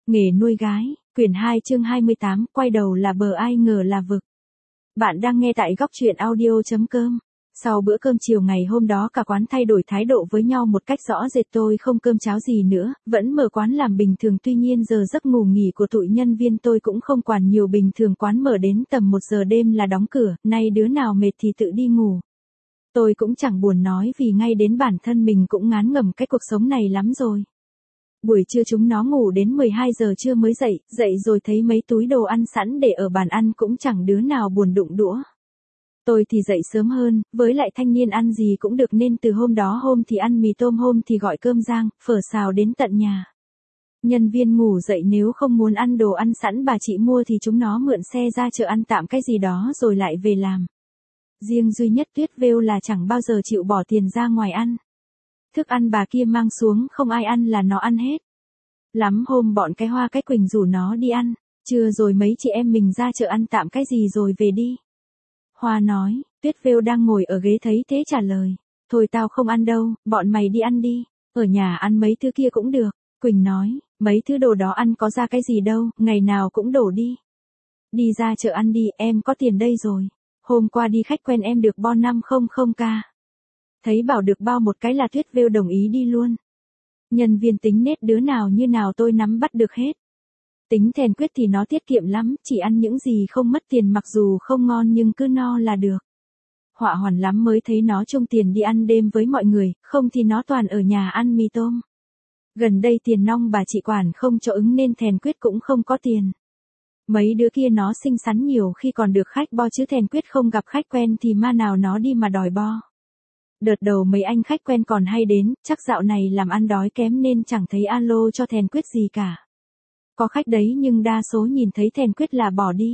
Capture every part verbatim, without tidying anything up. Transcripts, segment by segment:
Nghề nuôi gái, quyển hai chương hai mươi tám, quay đầu là bờ ai ngờ là vực. Bạn đang nghe tại góc truyện audio.com. Sau bữa cơm chiều ngày hôm đó cả quán thay đổi thái độ với nhau một cách rõ rệt, tôi không cơm cháo gì nữa, vẫn mở quán làm bình thường, tuy nhiên giờ giấc ngủ nghỉ của tụi nhân viên tôi cũng không quản nhiều, bình thường quán mở đến tầm một giờ đêm là đóng cửa, nay đứa nào mệt thì tự đi ngủ. Tôi cũng chẳng buồn nói vì ngay đến bản thân mình cũng ngán ngẩm cái cuộc sống này lắm rồi. Buổi trưa chúng nó ngủ đến mười hai giờ trưa mới dậy, dậy rồi thấy mấy túi đồ ăn sẵn để ở bàn ăn cũng chẳng đứa nào buồn đụng đũa. Tôi thì dậy sớm hơn, với lại thanh niên ăn gì cũng được nên từ hôm đó hôm thì ăn mì tôm, hôm thì gọi cơm rang, phở xào đến tận nhà. Nhân viên ngủ dậy nếu không muốn ăn đồ ăn sẵn bà chị mua thì chúng nó mượn xe ra chợ ăn tạm cái gì đó rồi lại về làm. Riêng duy nhất Tuyết Vêu là chẳng bao giờ chịu bỏ tiền ra ngoài ăn. Thức ăn bà kia mang xuống không ai ăn là nó ăn hết. Lắm hôm bọn cái Hoa cái Quỳnh rủ nó đi ăn, trưa rồi mấy chị em mình ra chợ ăn tạm cái gì rồi về đi. Hoa nói, Tuyết Vêu đang ngồi ở ghế thấy thế trả lời, thôi tao không ăn đâu, bọn mày đi ăn đi, ở nhà ăn mấy thứ kia cũng được. Quỳnh nói, mấy thứ đồ đó ăn có ra cái gì đâu, ngày nào cũng đổ đi. Đi ra chợ ăn đi, em có tiền đây rồi. Hôm qua đi khách quen em được bon năm trăm k. Thấy bảo được bao một cái là Tuyết Vêu đồng ý đi luôn. Nhân viên tính nết đứa nào như nào tôi nắm bắt được hết. Tính thèn Quyết thì nó tiết kiệm lắm, chỉ ăn những gì không mất tiền, mặc dù không ngon nhưng cứ no là được. Họa hoàn lắm mới thấy nó chung tiền đi ăn đêm với mọi người, không thì nó toàn ở nhà ăn mì tôm. Gần đây tiền nong bà chị quản không cho ứng nên thèn Quyết cũng không có tiền. Mấy đứa kia nó xinh xắn nhiều khi còn được khách bo, chứ thèn Quyết không gặp khách quen thì ma nào nó đi mà đòi bo. Đợt đầu mấy anh khách quen còn hay đến, chắc dạo này làm ăn đói kém nên chẳng thấy alo cho thèn Quyết gì cả. Có khách đấy nhưng đa số nhìn thấy thèn Quyết là bỏ đi.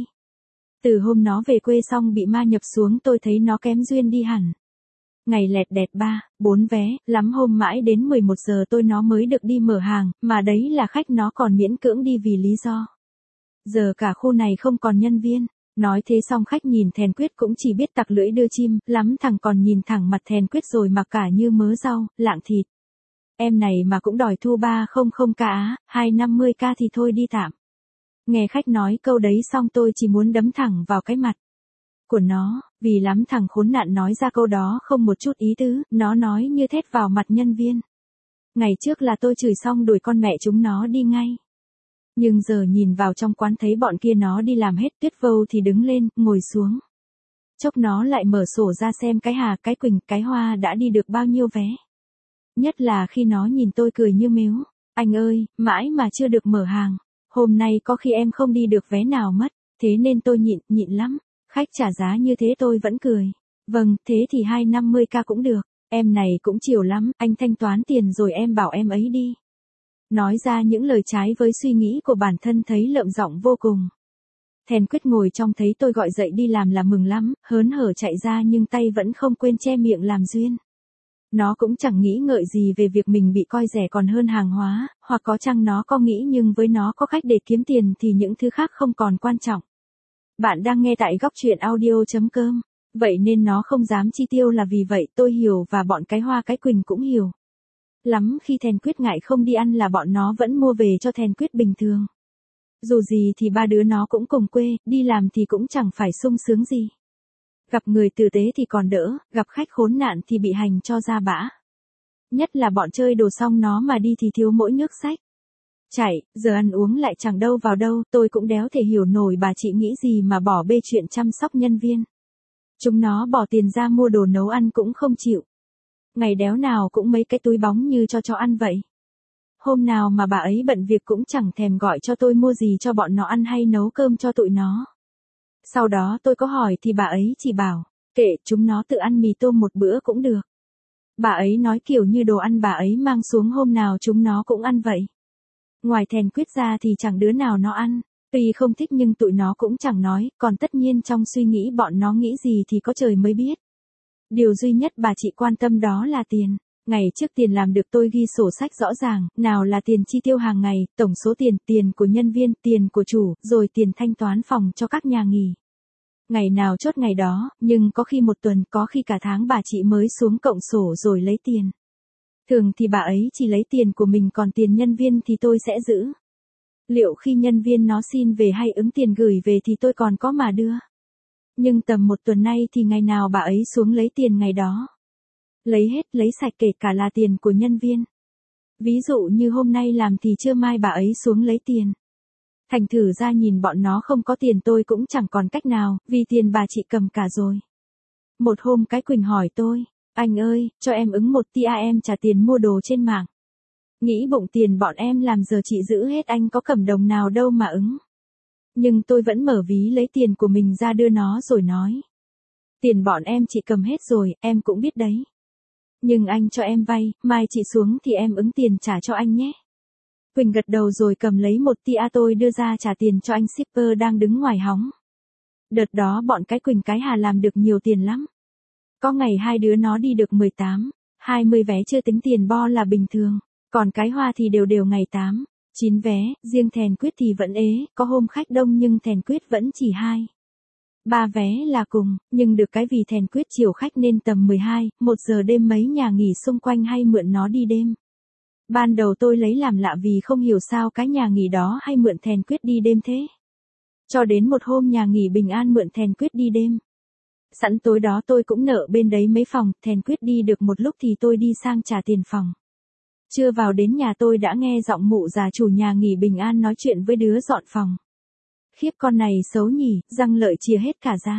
Từ hôm nó về quê xong bị ma nhập xuống tôi thấy nó kém duyên đi hẳn. Ngày lẹt đẹt ba, bốn vé, lắm hôm mãi đến mười một giờ tôi nó mới được đi mở hàng, mà đấy là khách nó còn miễn cưỡng đi vì lý do. Giờ cả khu này không còn nhân viên. Nói thế xong khách nhìn thèn Quyết cũng chỉ biết tặc lưỡi đưa chim, lắm thằng còn nhìn thẳng mặt thèn Quyết rồi mặc cả như mớ rau, lạng thịt. Em này mà cũng đòi thu ba trăm k á, hai trăm năm mươi k thì thôi đi tạm. Nghe khách nói câu đấy xong tôi chỉ muốn đấm thẳng vào cái mặt của nó, vì lắm thằng khốn nạn nói ra câu đó không một chút ý tứ, nó nói như thét vào mặt nhân viên. Ngày trước là tôi chửi xong đuổi con mẹ chúng nó đi ngay. Nhưng giờ nhìn vào trong quán thấy bọn kia nó đi làm hết, Tuyết Vâu thì đứng lên, ngồi xuống. Chốc nó lại mở sổ ra xem cái Hà, cái Quỳnh, cái Hoa đã đi được bao nhiêu vé. Nhất là khi nó nhìn tôi cười như mếu. Anh ơi, mãi mà chưa được mở hàng. Hôm nay có khi em không đi được vé nào mất, thế nên tôi nhịn, nhịn lắm. Khách trả giá như thế tôi vẫn cười. Vâng, thế thì hai trăm năm mươi k cũng được. Em này cũng chiều lắm, anh thanh toán tiền rồi em bảo em ấy đi. Nói ra những lời trái với suy nghĩ của bản thân thấy lợm giọng vô cùng. Thèn Quyết ngồi trong thấy tôi gọi dậy đi làm là mừng lắm, hớn hở chạy ra nhưng tay vẫn không quên che miệng làm duyên. Nó cũng chẳng nghĩ ngợi gì về việc mình bị coi rẻ còn hơn hàng hóa, hoặc có chăng nó có nghĩ, nhưng với nó có khách để kiếm tiền thì những thứ khác không còn quan trọng. Bạn đang nghe tại góc truyện audio.com, vậy nên nó không dám chi tiêu là vì vậy tôi hiểu và bọn cái Hoa cái Quỳnh cũng hiểu. Lắm khi thèn Quyết ngại không đi ăn là bọn nó vẫn mua về cho thèn Quyết bình thường. Dù gì thì ba đứa nó cũng cùng quê, đi làm thì cũng chẳng phải sung sướng gì. Gặp người tử tế thì còn đỡ, gặp khách khốn nạn thì bị hành cho ra bã. Nhất là bọn chơi đồ xong nó mà đi thì thiếu mỗi nước xách. Chạy, giờ ăn uống lại chẳng đâu vào đâu, tôi cũng đéo thể hiểu nổi bà chị nghĩ gì mà bỏ bê chuyện chăm sóc nhân viên. Chúng nó bỏ tiền ra mua đồ nấu ăn cũng không chịu. Ngày đéo nào cũng mấy cái túi bóng như cho chó ăn vậy. Hôm nào mà bà ấy bận việc cũng chẳng thèm gọi cho tôi mua gì cho bọn nó ăn hay nấu cơm cho tụi nó. Sau đó tôi có hỏi thì bà ấy chỉ bảo, kệ chúng nó tự ăn mì tôm một bữa cũng được. Bà ấy nói kiểu như đồ ăn bà ấy mang xuống hôm nào chúng nó cũng ăn vậy. Ngoài thèn Quyết ra thì chẳng đứa nào nó ăn, tuy không thích nhưng tụi nó cũng chẳng nói, còn tất nhiên trong suy nghĩ bọn nó nghĩ gì thì có trời mới biết. Điều duy nhất bà chị quan tâm đó là tiền. Ngày trước tiền làm được tôi ghi sổ sách rõ ràng, nào là tiền chi tiêu hàng ngày, tổng số tiền, tiền của nhân viên, tiền của chủ, rồi tiền thanh toán phòng cho các nhà nghỉ. Ngày nào chốt ngày đó, nhưng có khi một tuần, có khi cả tháng bà chị mới xuống cộng sổ rồi lấy tiền. Thường thì bà ấy chỉ lấy tiền của mình, còn tiền nhân viên thì tôi sẽ giữ. Liệu khi nhân viên nó xin về hay ứng tiền gửi về thì tôi còn có mà đưa. Nhưng tầm một tuần nay thì ngày nào bà ấy xuống lấy tiền ngày đó. Lấy hết, lấy sạch kể cả là tiền của nhân viên. Ví dụ như hôm nay làm thì trưa mai bà ấy xuống lấy tiền. Thành thử ra nhìn bọn nó không có tiền tôi cũng chẳng còn cách nào, vì tiền bà chị cầm cả rồi. Một hôm cái Quỳnh hỏi tôi, anh ơi, cho em ứng một tia em trả tiền mua đồ trên mạng. Nghĩ bụng tiền bọn em làm giờ chị giữ hết anh có cầm đồng nào đâu mà ứng. Nhưng tôi vẫn mở ví lấy tiền của mình ra đưa nó rồi nói. Tiền bọn em chị cầm hết rồi, em cũng biết đấy. Nhưng anh cho em vay, mai chị xuống thì em ứng tiền trả cho anh nhé. Quỳnh gật đầu rồi cầm lấy một tia tôi đưa ra trả tiền cho anh shipper đang đứng ngoài hóng. Đợt đó bọn cái Quỳnh cái Hà làm được nhiều tiền lắm. Có ngày hai đứa nó đi được mười tám, hai mươi vé chưa tính tiền bo là bình thường. Còn cái Hoa thì đều đều ngày tám, chín vé, riêng Thèn Quyết thì vẫn ế, có hôm khách đông nhưng Thèn Quyết vẫn chỉ hai, ba vé là cùng, nhưng được cái vì Thèn Quyết chiều khách nên tầm mười hai, một giờ đêm mấy nhà nghỉ xung quanh hay mượn nó đi đêm. Ban đầu tôi lấy làm lạ vì không hiểu sao cái nhà nghỉ đó hay mượn Thèn Quyết đi đêm thế. Cho đến một hôm nhà nghỉ Bình An mượn Thèn Quyết đi đêm. Sẵn tối đó tôi cũng nợ bên đấy mấy phòng, Thèn Quyết đi được một lúc thì tôi đi sang trả tiền phòng. Chưa vào đến nhà tôi đã nghe giọng mụ già chủ nhà nghỉ Bình An nói chuyện với đứa dọn phòng. Khiếp con này xấu nhỉ, răng lợi chia hết cả ra.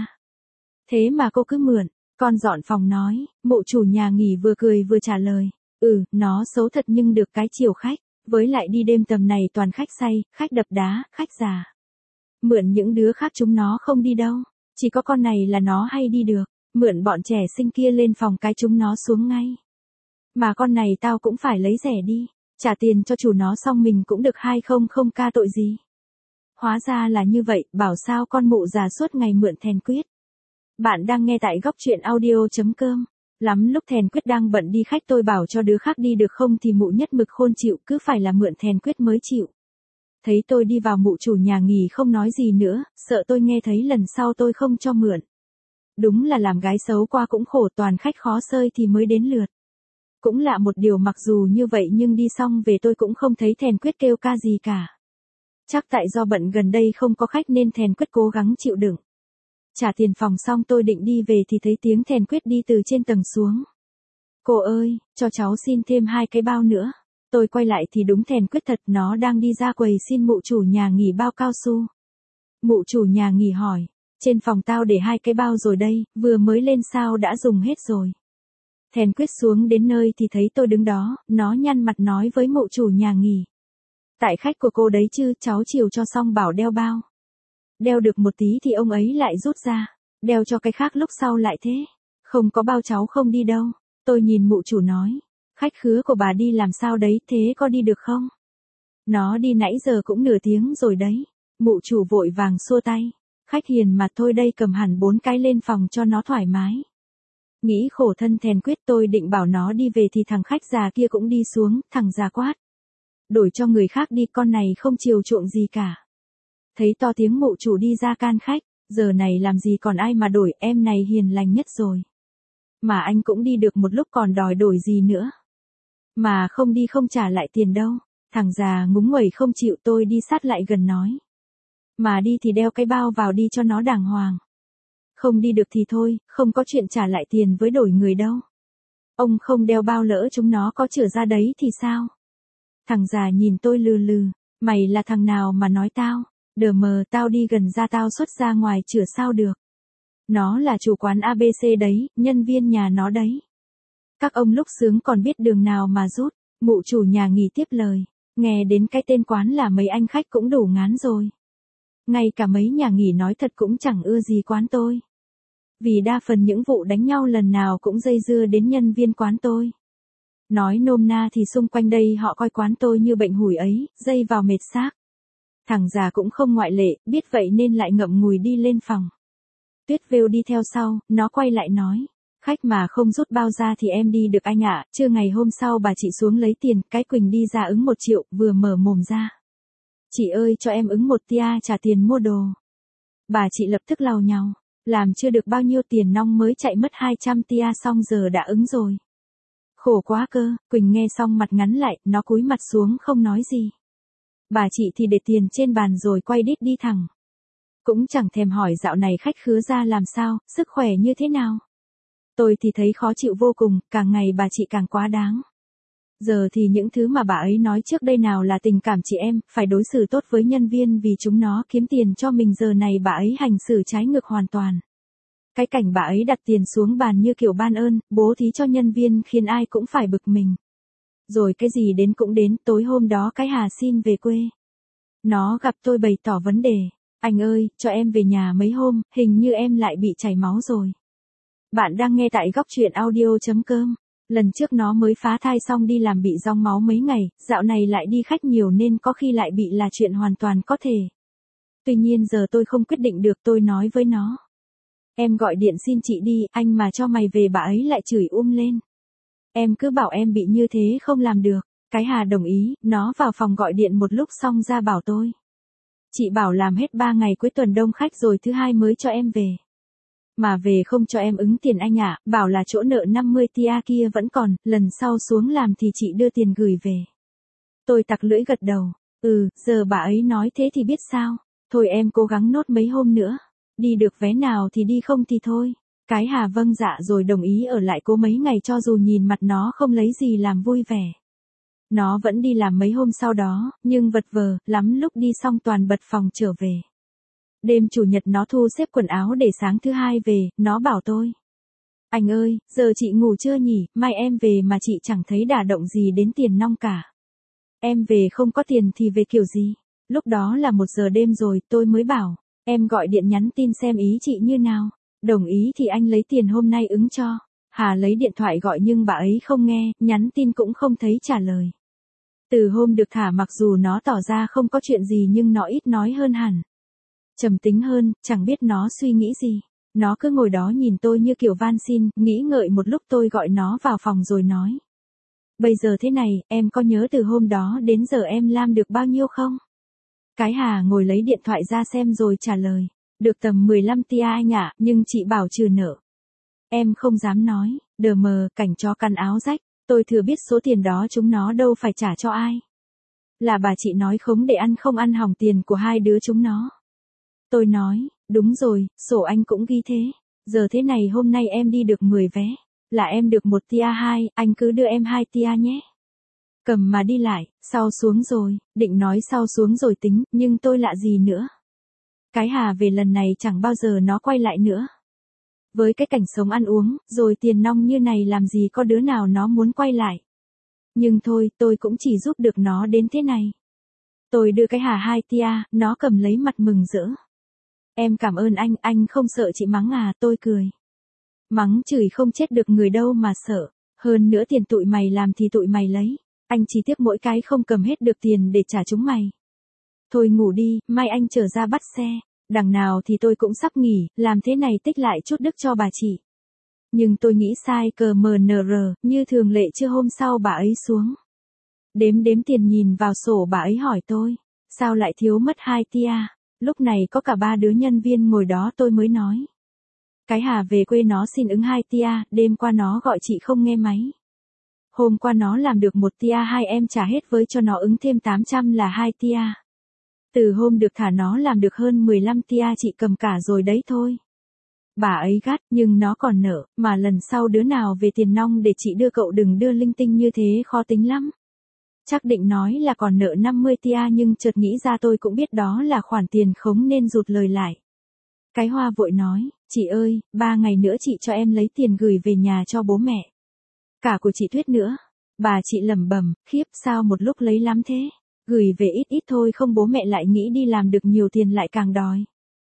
Thế mà cô cứ mượn, con dọn phòng nói, mụ chủ nhà nghỉ vừa cười vừa trả lời. Ừ, nó xấu thật nhưng được cái chiều khách, với lại đi đêm tầm này toàn khách say, khách đập đá, khách già. Mượn những đứa khác chúng nó không đi đâu, chỉ có con này là nó hay đi được, mượn bọn trẻ sinh kia lên phòng cái chúng nó xuống ngay. Mà con này tao cũng phải lấy rẻ đi, trả tiền cho chủ nó xong mình cũng được hai không không ca tội gì. Hóa ra là như vậy, bảo sao con mụ già suốt ngày mượn Thèn Quyết. Bạn đang nghe tại góc truyện audio.com. Lắm lúc Thèn Quyết đang bận đi khách tôi bảo cho đứa khác đi được không thì mụ nhất mực khôn chịu, cứ phải là mượn Thèn Quyết mới chịu. Thấy tôi đi vào mụ chủ nhà nghỉ không nói gì nữa, sợ tôi nghe thấy lần sau tôi không cho mượn. Đúng là làm gái xấu qua cũng khổ, toàn khách khó sơi thì mới đến lượt. Cũng lạ một điều, mặc dù như vậy nhưng đi xong về tôi cũng không thấy Thèn Quyết kêu ca gì cả. Chắc tại do bận gần đây không có khách nên Thèn Quyết cố gắng chịu đựng. Trả tiền phòng xong tôi định đi về thì thấy tiếng Thèn Quyết đi từ trên tầng xuống. Cô ơi, cho cháu xin thêm hai cái bao nữa. Tôi quay lại thì đúng Thèn Quyết thật, nó đang đi ra quầy xin mụ chủ nhà nghỉ bao cao su. Mụ chủ nhà nghỉ hỏi, trên phòng tao để hai cái bao rồi đây, vừa mới lên sao đã dùng hết rồi. Thèn Quyết xuống đến nơi thì thấy tôi đứng đó, nó nhăn mặt nói với mụ chủ nhà nghỉ. Tại khách của cô đấy chứ, cháu chiều cho xong bảo đeo bao. Đeo được một tí thì ông ấy lại rút ra, đeo cho cái khác lúc sau lại thế. Không có bao cháu không đi đâu. Tôi nhìn mụ chủ nói, khách khứa của bà đi làm sao đấy, thế có đi được không? Nó đi nãy giờ cũng nửa tiếng rồi đấy. Mụ chủ vội vàng xua tay. Khách hiền mà thôi đây, cầm hẳn bốn cái lên phòng cho nó thoải mái. Nghĩ khổ thân Thèn Quyết, tôi định bảo nó đi về thì thằng khách già kia cũng đi xuống, thằng già quát. Đổi cho người khác đi, con này không chiều chuộng gì cả. Thấy to tiếng mụ chủ đi ra can khách, giờ này làm gì còn ai mà đổi, em này hiền lành nhất rồi. Mà anh cũng đi được một lúc còn đòi đổi gì nữa. Mà không đi không trả lại tiền đâu. Thằng già ngúng nguẩy không chịu, tôi đi sát lại gần nói. Mà đi thì đeo cái bao vào đi cho nó đàng hoàng. Không đi được thì thôi, không có chuyện trả lại tiền với đổi người đâu. Ông không đeo bao lỡ chúng nó có chữa ra đấy thì sao? Thằng già nhìn tôi lừ lừ, mày là thằng nào mà nói tao, đờ mờ tao đi gần ra tao xuất ra ngoài chữa sao được. Nó là chủ quán a bê xê đấy, nhân viên nhà nó đấy. Các ông lúc sướng còn biết đường nào mà rút, mụ chủ nhà nghỉ tiếp lời, nghe đến cái tên quán là mấy anh khách cũng đủ ngán rồi. Ngay cả mấy nhà nghỉ nói thật cũng chẳng ưa gì quán tôi. Vì đa phần những vụ đánh nhau lần nào cũng dây dưa đến nhân viên quán tôi. Nói nôm na thì xung quanh đây họ coi quán tôi như bệnh hủi ấy, dây vào mệt xác. Thằng già cũng không ngoại lệ, biết vậy nên lại ngậm ngùi đi lên phòng. Tuyết Vêu đi theo sau, nó quay lại nói. Khách mà không rút bao ra thì em đi được anh ạ. Trưa ngày hôm sau bà chị xuống lấy tiền, cái Quỳnh đi ra ứng một triệu, vừa mở mồm ra. Chị ơi cho em ứng một tia trả tiền mua đồ. Bà chị lập tức lau nhau, làm chưa được bao nhiêu tiền nong mới chạy mất hai trăm tia xong giờ đã ứng rồi. Khổ quá cơ, Quỳnh nghe xong mặt ngắn lại, nó cúi mặt xuống không nói gì. Bà chị thì để tiền trên bàn rồi quay đít đi thẳng. Cũng chẳng thèm hỏi dạo này khách khứa ra làm sao, sức khỏe như thế nào. Tôi thì thấy khó chịu vô cùng, càng ngày bà chị càng quá đáng. Giờ thì những thứ mà bà ấy nói trước đây nào là tình cảm chị em, phải đối xử tốt với nhân viên vì chúng nó kiếm tiền cho mình, giờ này bà ấy hành xử trái ngược hoàn toàn. Cái cảnh bà ấy đặt tiền xuống bàn như kiểu ban ơn, bố thí cho nhân viên khiến ai cũng phải bực mình. Rồi cái gì đến cũng đến, tối hôm đó cái Hà xin về quê. Nó gặp tôi bày tỏ vấn đề. Anh ơi, cho em về nhà mấy hôm, hình như em lại bị chảy máu rồi. Bạn đang nghe tại góc truyện audio.com. Lần trước nó mới phá thai xong đi làm bị rong máu mấy ngày, dạo này lại đi khách nhiều nên có khi lại bị là chuyện hoàn toàn có thể. Tuy nhiên giờ tôi không quyết định được, tôi nói với nó. Em gọi điện xin chị đi, anh mà cho mày về bà ấy lại chửi um lên. Em cứ bảo em bị như thế không làm được. Cái Hà đồng ý, nó vào phòng gọi điện một lúc xong ra bảo tôi. Chị bảo làm hết ba ngày cuối tuần đông khách rồi thứ hai mới cho em về. Mà về không cho em ứng tiền anh ạ, bảo là chỗ nợ năm mươi tia kia vẫn còn, lần sau xuống làm thì chị đưa tiền gửi về. Tôi tặc lưỡi gật đầu, ừ, giờ bà ấy nói thế thì biết sao, thôi em cố gắng nốt mấy hôm nữa, đi được vé nào thì đi không thì thôi. Cái Hà vâng dạ rồi đồng ý ở lại cố mấy ngày cho dù nhìn mặt nó không lấy gì làm vui vẻ. Nó vẫn đi làm mấy hôm sau đó, nhưng vật vờ, lắm lúc đi xong toàn bật phòng trở về. Đêm chủ nhật nó thu xếp quần áo để sáng thứ hai về, nó bảo tôi. Anh ơi, giờ chị ngủ chưa nhỉ, mai em về mà chị chẳng thấy đả động gì đến tiền nong cả. Em về không có tiền thì về kiểu gì? Lúc đó là một giờ đêm rồi, tôi mới bảo, em gọi điện nhắn tin xem ý chị như nào. Đồng ý thì anh lấy tiền hôm nay ứng cho. Hà lấy điện thoại gọi nhưng bà ấy không nghe, nhắn tin cũng không thấy trả lời. Từ hôm được thả mặc dù nó tỏ ra không có chuyện gì nhưng nó ít nói hơn hẳn. Trầm tính hơn, chẳng biết nó suy nghĩ gì. Nó cứ ngồi đó nhìn tôi như kiểu van xin, nghĩ ngợi một lúc tôi gọi nó vào phòng rồi nói. Bây giờ thế này, em có nhớ từ hôm đó đến giờ em làm được bao nhiêu không? Cái Hà ngồi lấy điện thoại ra xem rồi trả lời. Được tầm mười lăm tia anh ạ, nhưng chị bảo trừ nợ. Em không dám nói, đờ mờ, cảnh chó căn áo rách, tôi thừa biết số tiền đó chúng nó đâu phải trả cho ai. Là bà chị nói khống để ăn không ăn hỏng tiền của hai đứa chúng nó. Tôi nói, đúng rồi, sổ anh cũng ghi thế. Giờ thế này hôm nay em đi được mười vé, là em được một tia hai, anh cứ đưa em hai tia nhé. Cầm mà đi lại, sau xuống rồi, định nói sau xuống rồi tính, nhưng tôi lạ gì nữa. Cái Hà về lần này chẳng bao giờ nó quay lại nữa. Với cái cảnh sống ăn uống, rồi tiền nong như này làm gì có đứa nào nó muốn quay lại. Nhưng thôi, tôi cũng chỉ giúp được nó đến thế này. Tôi đưa cái Hà hai tia, nó cầm lấy mặt mừng rỡ. Em cảm ơn anh, anh không sợ chị mắng à, tôi cười. Mắng chửi không chết được người đâu mà sợ, hơn nữa tiền tụi mày làm thì tụi mày lấy, anh chỉ tiếc mỗi cái không cầm hết được tiền để trả chúng mày. Thôi ngủ đi, mai anh trở ra bắt xe, đằng nào thì tôi cũng sắp nghỉ, làm thế này tích lại chút đức cho bà chị. Nhưng tôi nghĩ sai cờ mờ nờ rờ, như thường lệ trưa hôm sau bà ấy xuống. Đếm đếm tiền nhìn vào sổ bà ấy hỏi tôi, sao lại thiếu mất hai tia? Lúc này có cả ba đứa nhân viên ngồi đó tôi mới nói. Cái Hà về quê nó xin ứng hai tia, đêm qua nó gọi chị không nghe máy. Hôm qua nó làm được một tia hai em trả hết với cho nó ứng thêm tám trăm là hai tia. Từ hôm được thả nó làm được hơn mười lăm tia chị cầm cả rồi đấy thôi. Bà ấy gắt nhưng nó còn nợ, mà lần sau đứa nào về tiền nong để chị đưa cậu đừng đưa linh tinh như thế khó tính lắm. Chắc định nói là còn nợ năm mươi tia nhưng chợt nghĩ ra tôi cũng biết đó là khoản tiền khống nên rụt lời lại. Cái Hoa vội nói, chị ơi, ba ngày nữa chị cho em lấy tiền gửi về nhà cho bố mẹ. Cả của chị Thuyết nữa. Bà chị lẩm bẩm, khiếp sao một lúc lấy lắm thế. Gửi về ít ít thôi không bố mẹ lại nghĩ đi làm được nhiều tiền lại càng đòi.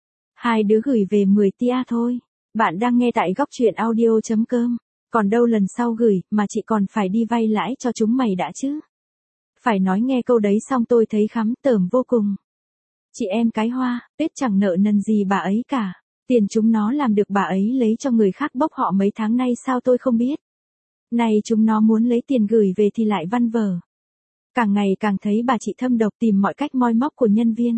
Hai đứa gửi về mười tia thôi. Bạn đang nghe tại góc truyện audio.com. Còn đâu lần sau gửi mà chị còn phải đi vay lãi cho chúng mày đã chứ. Phải nói nghe câu đấy xong tôi thấy khắm tởm vô cùng. Chị em cái Hoa, Tuyết chẳng nợ nần gì bà ấy cả. Tiền chúng nó làm được bà ấy lấy cho người khác bốc họ mấy tháng nay sao tôi không biết. Này chúng nó muốn lấy tiền gửi về thì lại văn vở. Càng ngày càng thấy bà chị thâm độc tìm mọi cách moi móc của nhân viên.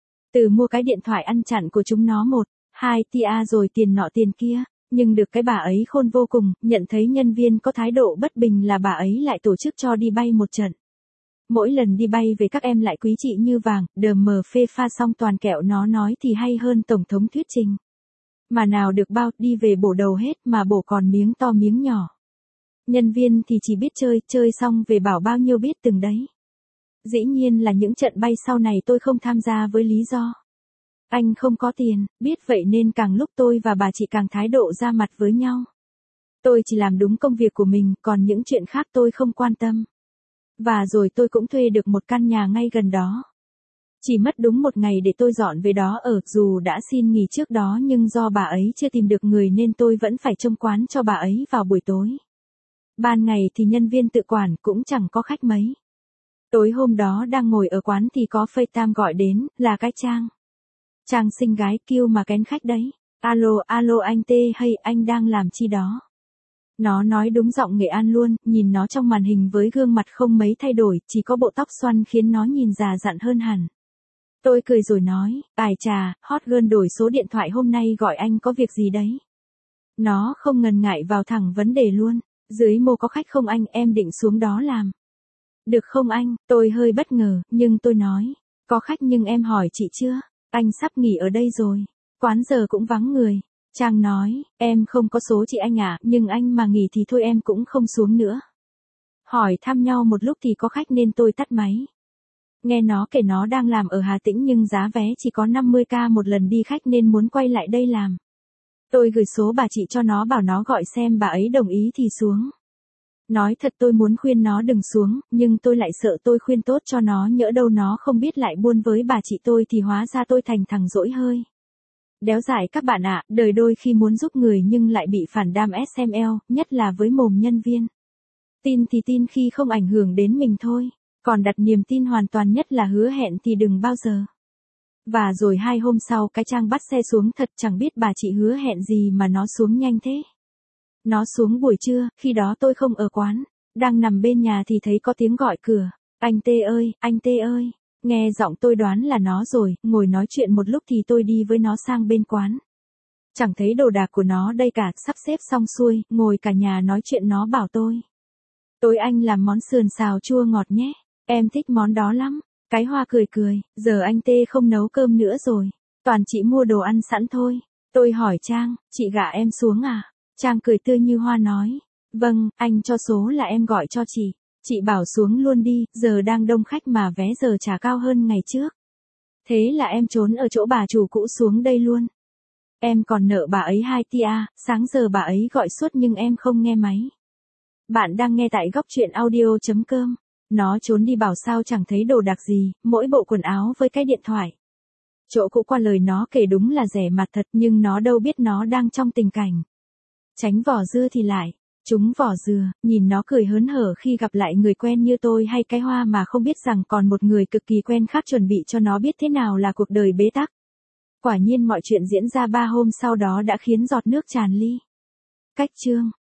Từ mua cái điện thoại ăn chặn của chúng nó một, hai tia rồi tiền nọ tiền kia. Nhưng được cái bà ấy khôn vô cùng, nhận thấy nhân viên có thái độ bất bình là bà ấy lại tổ chức cho đi bay một trận. Mỗi lần đi bay về các em lại quý chị như vàng, đờ mờ phê pha xong toàn kẹo nó nói thì hay hơn Tổng thống thuyết trình. Mà nào được bao, đi về bổ đầu hết mà bổ còn miếng to miếng nhỏ. Nhân viên thì chỉ biết chơi, chơi xong về bảo bao nhiêu biết từng đấy. Dĩ nhiên là những trận bay sau này tôi không tham gia với lý do anh không có tiền, biết vậy nên càng lúc tôi và bà chị càng thái độ ra mặt với nhau. Tôi chỉ làm đúng công việc của mình, còn những chuyện khác tôi không quan tâm. Và rồi tôi cũng thuê được một căn nhà ngay gần đó. Chỉ mất đúng một ngày để tôi dọn về đó ở, dù đã xin nghỉ trước đó nhưng do bà ấy chưa tìm được người nên tôi vẫn phải trông quán cho bà ấy vào buổi tối. Ban ngày thì nhân viên tự quản cũng chẳng có khách mấy. Tối hôm đó đang ngồi ở quán thì có FaceTime gọi đến, là cái Trang. Trang xinh gái kêu mà kén khách đấy. Alo, alo anh T hay anh đang làm chi đó? Nó nói đúng giọng Nghệ An luôn, nhìn nó trong màn hình với gương mặt không mấy thay đổi, chỉ có bộ tóc xoăn khiến nó nhìn già dặn hơn hẳn. Tôi cười rồi nói, ai chà, hot girl đổi số điện thoại hôm nay gọi anh có việc gì đấy? Nó không ngần ngại vào thẳng vấn đề luôn. Dưới mô có khách không anh, em định xuống đó làm. Được không anh? Tôi hơi bất ngờ, nhưng tôi nói, có khách nhưng em hỏi chị chưa? Anh sắp nghỉ ở đây rồi. Quán giờ cũng vắng người. Trang nói, em không có số chị anh à, nhưng anh mà nghỉ thì thôi em cũng không xuống nữa. Hỏi thăm nhau một lúc thì có khách nên tôi tắt máy. Nghe nó kể nó đang làm ở Hà Tĩnh nhưng giá vé chỉ có năm mươi k một lần đi khách nên muốn quay lại đây làm. Tôi gửi số bà chị cho nó bảo nó gọi xem bà ấy đồng ý thì xuống. Nói thật tôi muốn khuyên nó đừng xuống, nhưng tôi lại sợ tôi khuyên tốt cho nó nhỡ đâu nó không biết lại buôn với bà chị tôi thì hóa ra tôi thành thằng dỗi hơi. Đéo dại các bạn ạ, đời đôi khi muốn giúp người nhưng lại bị phản đam ét em lờ, nhất là với mồm nhân viên. Tin thì tin khi không ảnh hưởng đến mình thôi, còn đặt niềm tin hoàn toàn nhất là hứa hẹn thì đừng bao giờ. Và rồi hai hôm sau cái Trang bắt xe xuống thật chẳng biết bà chị hứa hẹn gì mà nó xuống nhanh thế. Nó xuống buổi trưa, khi đó tôi không ở quán, đang nằm bên nhà thì thấy có tiếng gọi cửa. Anh Tê ơi, anh Tê ơi. Nghe giọng tôi đoán là nó rồi, ngồi nói chuyện một lúc thì tôi đi với nó sang bên quán. Chẳng thấy đồ đạc của nó đây cả, sắp xếp xong xuôi, ngồi cả nhà nói chuyện nó bảo tôi. Tối anh làm món sườn xào chua ngọt nhé, em thích món đó lắm. Cái Hoa cười cười, giờ anh Tê không nấu cơm nữa rồi, toàn chị mua đồ ăn sẵn thôi. Tôi hỏi Trang, chị gả em xuống à? Trang cười tươi như hoa nói, vâng, anh cho số là em gọi cho chị. Chị bảo xuống luôn đi, giờ đang đông khách mà vé giờ trả cao hơn ngày trước. Thế là em trốn ở chỗ bà chủ cũ xuống đây luôn. Em còn nợ bà ấy hai tia, sáng giờ bà ấy gọi suốt nhưng em không nghe máy. Bạn đang nghe tại góc truyện audio chấm com. Nó trốn đi bảo sao chẳng thấy đồ đạc gì, mỗi bộ quần áo với cái điện thoại. Chỗ cũ qua lời nó kể đúng là rẻ mặt thật nhưng nó đâu biết nó đang trong tình cảnh. Tránh vỏ dưa thì lại, trúng vỏ dừa, nhìn nó cười hớn hở khi gặp lại người quen như tôi hay cái Hoa mà không biết rằng còn một người cực kỳ quen khác chuẩn bị cho nó biết thế nào là cuộc đời bế tắc. Quả nhiên mọi chuyện diễn ra ba hôm sau đó đã khiến giọt nước tràn ly. Cách chương